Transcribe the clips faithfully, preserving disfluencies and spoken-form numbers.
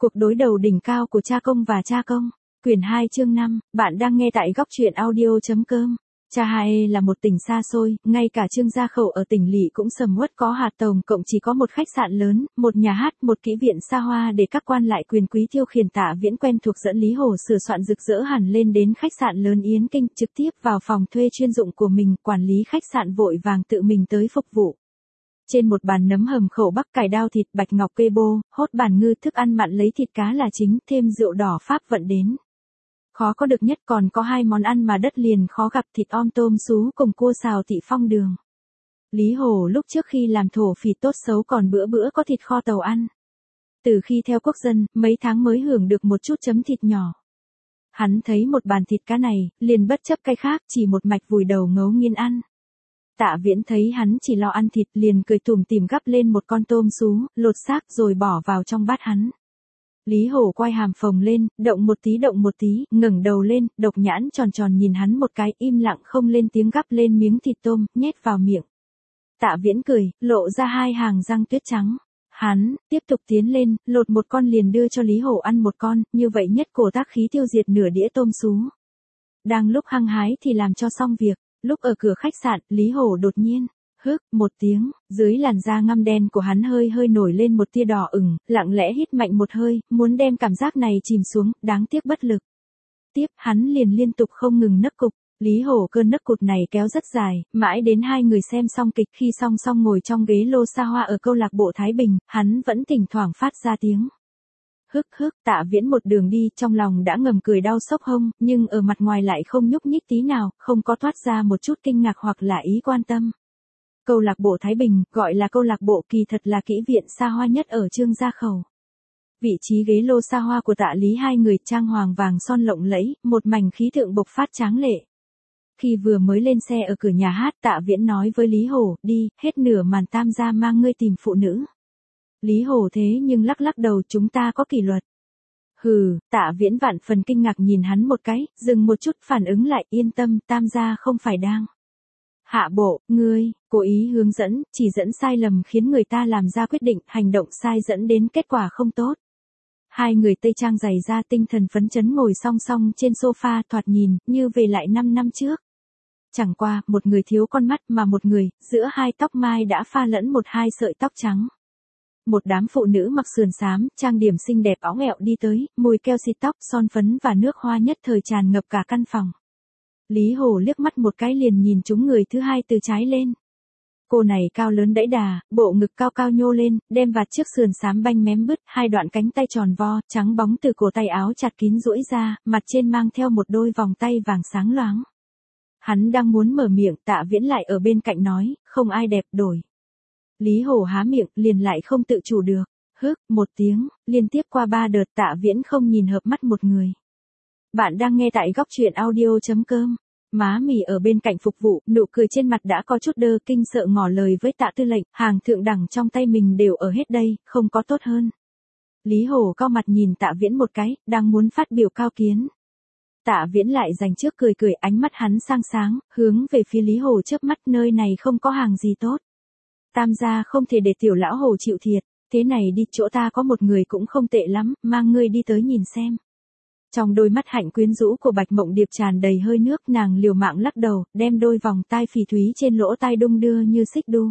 Cuộc đối đầu đỉnh cao của cha công và cha công. Quyển hai chương năm, bạn đang nghe tại góc truyện audio.com. Cha Hae là một tỉnh xa xôi, ngay cả Trương Gia Khẩu ở tỉnh Lỵ cũng sầm uất, có hạt tổng cộng chỉ có một khách sạn lớn, một nhà hát, một kỹ viện xa hoa để các quan lại quyền quý tiêu khiển. Tạ Viễn quen thuộc dẫn Lý Hổ sửa soạn rực rỡ hẳn lên đến khách sạn lớn Yến Kinh, trực tiếp vào phòng thuê chuyên dụng của mình, quản lý khách sạn vội vàng tự mình tới phục vụ. Trên một bàn nấm hầm khẩu bắc, cải đao thịt, bạch ngọc kê bô, hốt bản ngư, thức ăn mặn lấy thịt cá là chính, thêm rượu đỏ Pháp vận đến. Khó có được nhất còn có hai món ăn mà đất liền khó gặp, thịt om tôm sú cùng cua xào thị phong đường. Lý Hổ lúc trước khi làm thổ phỉ tốt xấu còn bữa bữa có thịt kho tàu ăn. Từ khi theo quốc dân, mấy tháng mới hưởng được một chút chấm thịt nhỏ. Hắn thấy một bàn thịt cá này, liền bất chấp cái khác, chỉ một mạch vùi đầu ngấu nghiến ăn. Tạ Viễn thấy hắn chỉ lo ăn thịt, liền cười tủm tỉm gắp lên một con tôm sú, lột xác rồi bỏ vào trong bát hắn. Lý Hổ quay hàm phồng lên, động một tí động một tí, ngẩng đầu lên, độc nhãn tròn tròn nhìn hắn một cái, im lặng không lên tiếng gắp lên miếng thịt tôm, nhét vào miệng. Tạ Viễn cười, lộ ra hai hàng răng tuyết trắng. Hắn tiếp tục tiến lên, lột một con liền đưa cho Lý Hổ ăn một con, như vậy nhất cổ tác khí tiêu diệt nửa đĩa tôm sú. Đang lúc hăng hái thì làm cho xong việc. Lúc ở cửa khách sạn, Lý Hổ đột nhiên, hức, một tiếng, dưới làn da ngăm đen của hắn hơi hơi nổi lên một tia đỏ ửng, lặng lẽ hít mạnh một hơi, muốn đem cảm giác này chìm xuống, đáng tiếc bất lực. Tiếp, hắn liền liên tục không ngừng nấc cục, Lý Hổ cơn nấc cụt này kéo rất dài, mãi đến hai người xem xong kịch, khi song song ngồi trong ghế lô xa hoa ở câu lạc bộ Thái Bình, hắn vẫn thỉnh thoảng phát ra tiếng. Hức hức, Tạ Viễn một đường đi, trong lòng đã ngầm cười đau xốc hông, nhưng ở mặt ngoài lại không nhúc nhích tí nào, không có thoát ra một chút kinh ngạc hoặc là ý quan tâm. Câu lạc bộ Thái Bình, gọi là câu lạc bộ, kỳ thật là kỹ viện xa hoa nhất ở Trương Gia Khẩu. Vị trí ghế lô xa hoa của Tạ Lý hai người trang hoàng vàng son lộng lẫy, một mảnh khí tượng bộc phát tráng lệ. Khi vừa mới lên xe ở cửa nhà hát, Tạ Viễn nói với Lý Hổ, đi, hết nửa màn tam gia mang ngươi tìm phụ nữ. Lý Hổ thế nhưng lắc lắc đầu, chúng ta có kỷ luật. Hừ, Tạ Viễn vạn phần kinh ngạc nhìn hắn một cái, dừng một chút phản ứng lại, yên tâm, tam gia không phải đang hạ bộ, ngươi, cố ý hướng dẫn, chỉ dẫn sai lầm khiến người ta làm ra quyết định, hành động sai dẫn đến kết quả không tốt. Hai người Tây Trang giày da tinh thần phấn chấn ngồi song song trên sofa, thoạt nhìn, như về lại năm năm trước. Chẳng qua, một người thiếu con mắt mà một người, giữa hai tóc mai đã pha lẫn một hai sợi tóc trắng. Một đám phụ nữ mặc sườn xám, trang điểm xinh đẹp óng ẹo đi tới, mùi keo xịt tóc, son phấn và nước hoa nhất thời tràn ngập cả căn phòng. Lý Hổ liếc mắt một cái liền nhìn chúng người thứ hai từ trái lên. Cô này cao lớn đẫy đà, bộ ngực cao cao nhô lên, đem vạt chiếc sườn xám banh mém bứt, hai đoạn cánh tay tròn vo, trắng bóng từ cổ tay áo chặt kín duỗi ra, mặt trên mang theo một đôi vòng tay vàng sáng loáng. Hắn đang muốn mở miệng, Tạ Viễn lại ở bên cạnh nói, không ai đẹp, đổi. Lý Hổ há miệng, liền lại không tự chủ được. Hức, một tiếng, liên tiếp qua ba đợt, Tạ Viễn không nhìn hợp mắt một người. Bạn đang nghe tại góc truyện audio.com. Má mì ở bên cạnh phục vụ, nụ cười trên mặt đã có chút đơ, kinh sợ ngỏ lời với Tạ tư lệnh, hàng thượng đẳng trong tay mình đều ở hết đây, không có tốt hơn. Lý Hổ cau mặt nhìn Tạ Viễn một cái, đang muốn phát biểu cao kiến. Tạ Viễn lại dành trước cười cười, ánh mắt hắn sang sáng, hướng về phía Lý Hổ chớp mắt, nơi này không có hàng gì tốt. Tam gia không thể để tiểu lão Hổ chịu thiệt, thế này đi, chỗ ta có một người cũng không tệ lắm, mang ngươi đi tới nhìn xem. Trong đôi mắt hạnh quyến rũ của Bạch Mộng Điệp tràn đầy hơi nước, nàng liều mạng lắc đầu, đem đôi vòng tai phỉ thúy trên lỗ tai đung đưa như xích đu.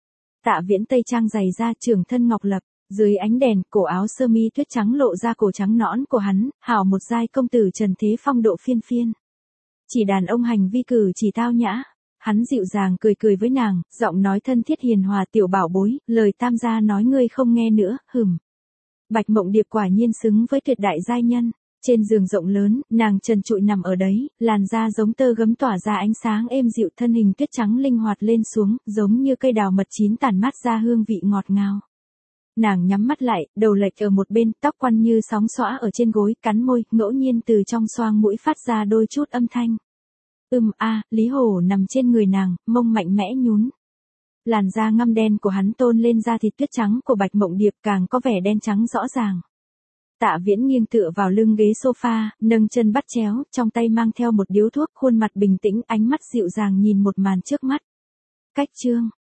Tạ Viễn Tây Trang giày da, trưởng thân ngọc lập, dưới ánh đèn, cổ áo sơ mi tuyết trắng lộ ra cổ trắng nõn của hắn, hảo một giai công tử trần thế phong độ phiên phiên. Chỉ đàn ông hành vi cử chỉ tao nhã. Hắn dịu dàng cười cười với nàng, giọng nói thân thiết hiền hòa, tiểu bảo bối, lời tam gia nói ngươi không nghe nữa, hừm. Bạch Mộng Điệp quả nhiên xứng với tuyệt đại giai nhân. Trên giường rộng lớn, nàng trần trụi nằm ở đấy, làn da giống tơ gấm tỏa ra ánh sáng êm dịu, thân hình tuyết trắng linh hoạt lên xuống, giống như cây đào mật chín tản mát ra hương vị ngọt ngào. Nàng nhắm mắt lại, đầu lệch ở một bên, tóc quăn như sóng xõa ở trên gối, cắn môi, ngẫu nhiên từ trong xoang mũi phát ra đôi chút âm thanh. Ừm a, Lý Hổ nằm trên người nàng, mông mạnh mẽ nhún. Làn da ngăm đen của hắn tôn lên da thịt tuyết trắng của Bạch Mộng Điệp càng có vẻ đen trắng rõ ràng. Tạ Viễn nghiêng tựa vào lưng ghế sofa, nâng chân bắt chéo, trong tay mang theo một điếu thuốc, khuôn mặt bình tĩnh, ánh mắt dịu dàng nhìn một màn trước mắt. Cách chương,